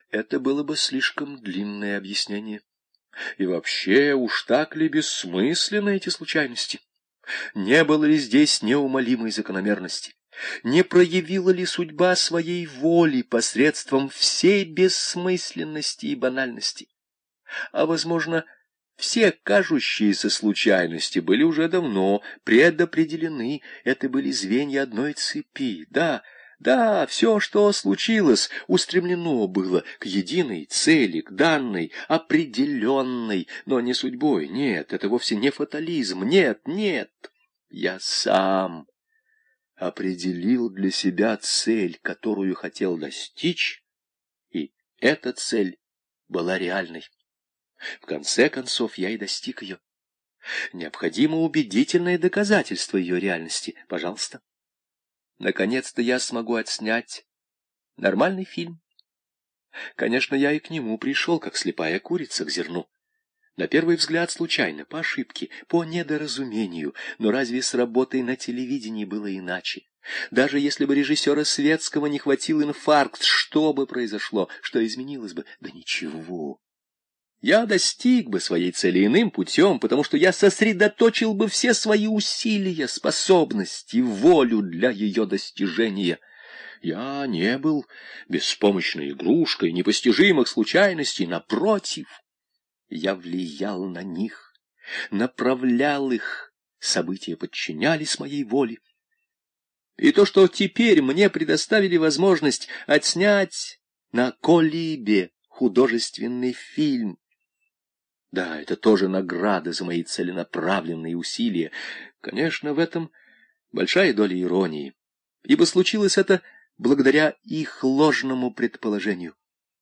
Это было бы слишком длинное объяснение. И вообще, уж так ли бессмысленны эти случайности? Не было ли здесь неумолимой закономерности? Не проявила ли судьба своей воли посредством всей бессмысленности и банальности? А, возможно, все кажущиеся случайности были уже давно предопределены, это были звенья одной цепи. Да, все, что случилось, устремлено было к единой цели, к данной, определенной, но не судьбой. Нет, это вовсе не фатализм. Нет. Я сам определил для себя цель, которую хотел достичь, и эта цель была реальной. В конце концов, я и достиг ее. Необходимо убедительное доказательство ее реальности. Пожалуйста. Наконец-то я смогу отснять нормальный фильм. Конечно, я и к нему пришел, как слепая курица к зерну. На первый взгляд случайно, по ошибке, по недоразумению. Но разве с работой на телевидении было иначе? Даже если бы режиссера Светского не хватил инфаркт, что бы произошло, что изменилось бы? Да ничего. Я достиг бы своей цели иным путем, потому что я сосредоточил бы все свои усилия, способности, волю для ее достижения. Я не был беспомощной игрушкой непостижимых случайностей, напротив, я влиял на них, направлял их, события подчинялись моей воле. И то, что теперь мне предоставили возможность отснять на Колибе художественный фильм, да, это тоже награда за мои целенаправленные усилия. Конечно, в этом большая доля иронии, ибо случилось это благодаря их ложному предположению.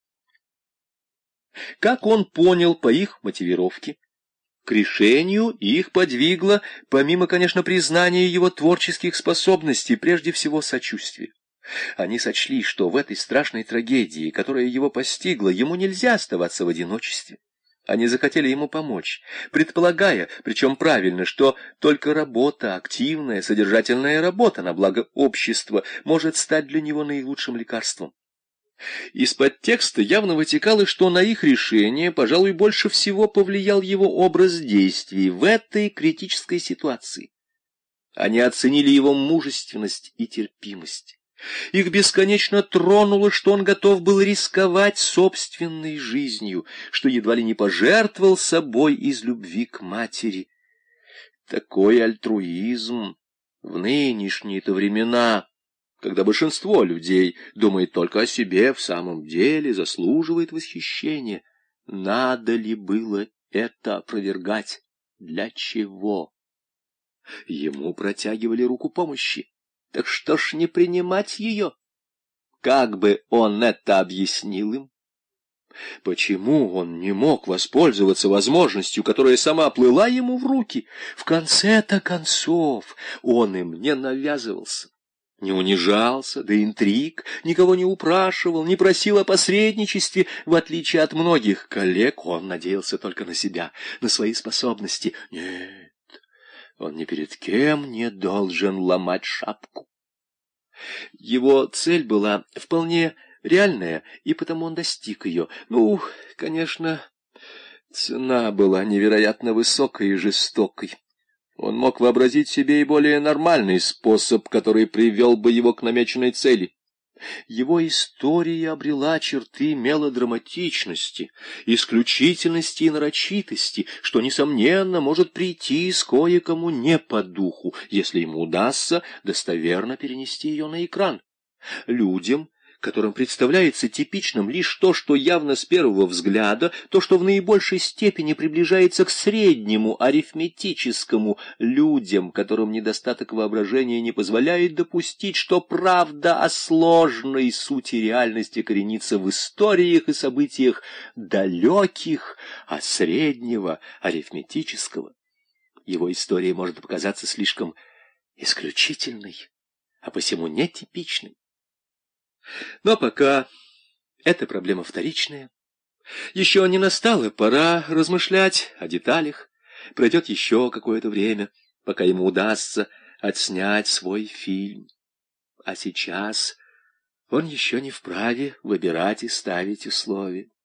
Как он понял по их мотивировке, к решению их подвигло, помимо, конечно, признания его творческих способностей, прежде всего сочувствие. Они сочли, что в этой страшной трагедии, которая его постигла, ему нельзя оставаться в одиночестве. Они захотели ему помочь, предполагая, причем правильно, что только работа, активная, содержательная работа на благо общества может стать для него наилучшим лекарством. Из-под текста явно вытекало, что на их решение, пожалуй, больше всего повлиял его образ действий в этой критической ситуации. Они оценили его мужественность и терпимость. Их бесконечно тронуло, что он готов был рисковать собственной жизнью, что едва ли не пожертвовал собой из любви к матери. Такой альтруизм в нынешние-то времена, когда большинство людей думает только о себе, в самом деле заслуживает восхищения. Надо ли было это опровергать? Для чего? Ему протягивали руку помощи. Так что ж не принимать ее? Как бы он это объяснил им? Почему он не мог воспользоваться возможностью, которая сама плыла ему в руки? В конце-то концов он им не навязывался, не унижался до интриг, никого не упрашивал, не просил о посредничестве. В отличие от многих коллег, он надеялся только на себя, на свои способности. Нет. Он ни перед кем не должен ломать шапку. Его цель была вполне реальная, и потому он достиг ее. Ну, конечно, цена была невероятно высокой и жестокой. Он мог вообразить себе и более нормальный способ, который привел бы его к намеченной цели. Его история обрела черты мелодраматичности, исключительности и нарочитости, что, несомненно, может прийти с кое-кому не по духу, если ему удастся достоверно перенести ее на экран. Людям, которым представляется типичным лишь то, что явно с первого взгляда, то, что в наибольшей степени приближается к среднему арифметическому, людям, которым недостаток воображения не позволяет допустить, что правда о сложной сути реальности коренится в историях и событиях далеких от среднего арифметического. Его история может показаться слишком исключительной, а посему нетипичной. Но пока эта проблема вторичная. Еще не настала пора размышлять о деталях. Пройдет еще какое-то время, пока ему удастся отснять свой фильм. А сейчас Он еще не вправе выбирать и ставить условия.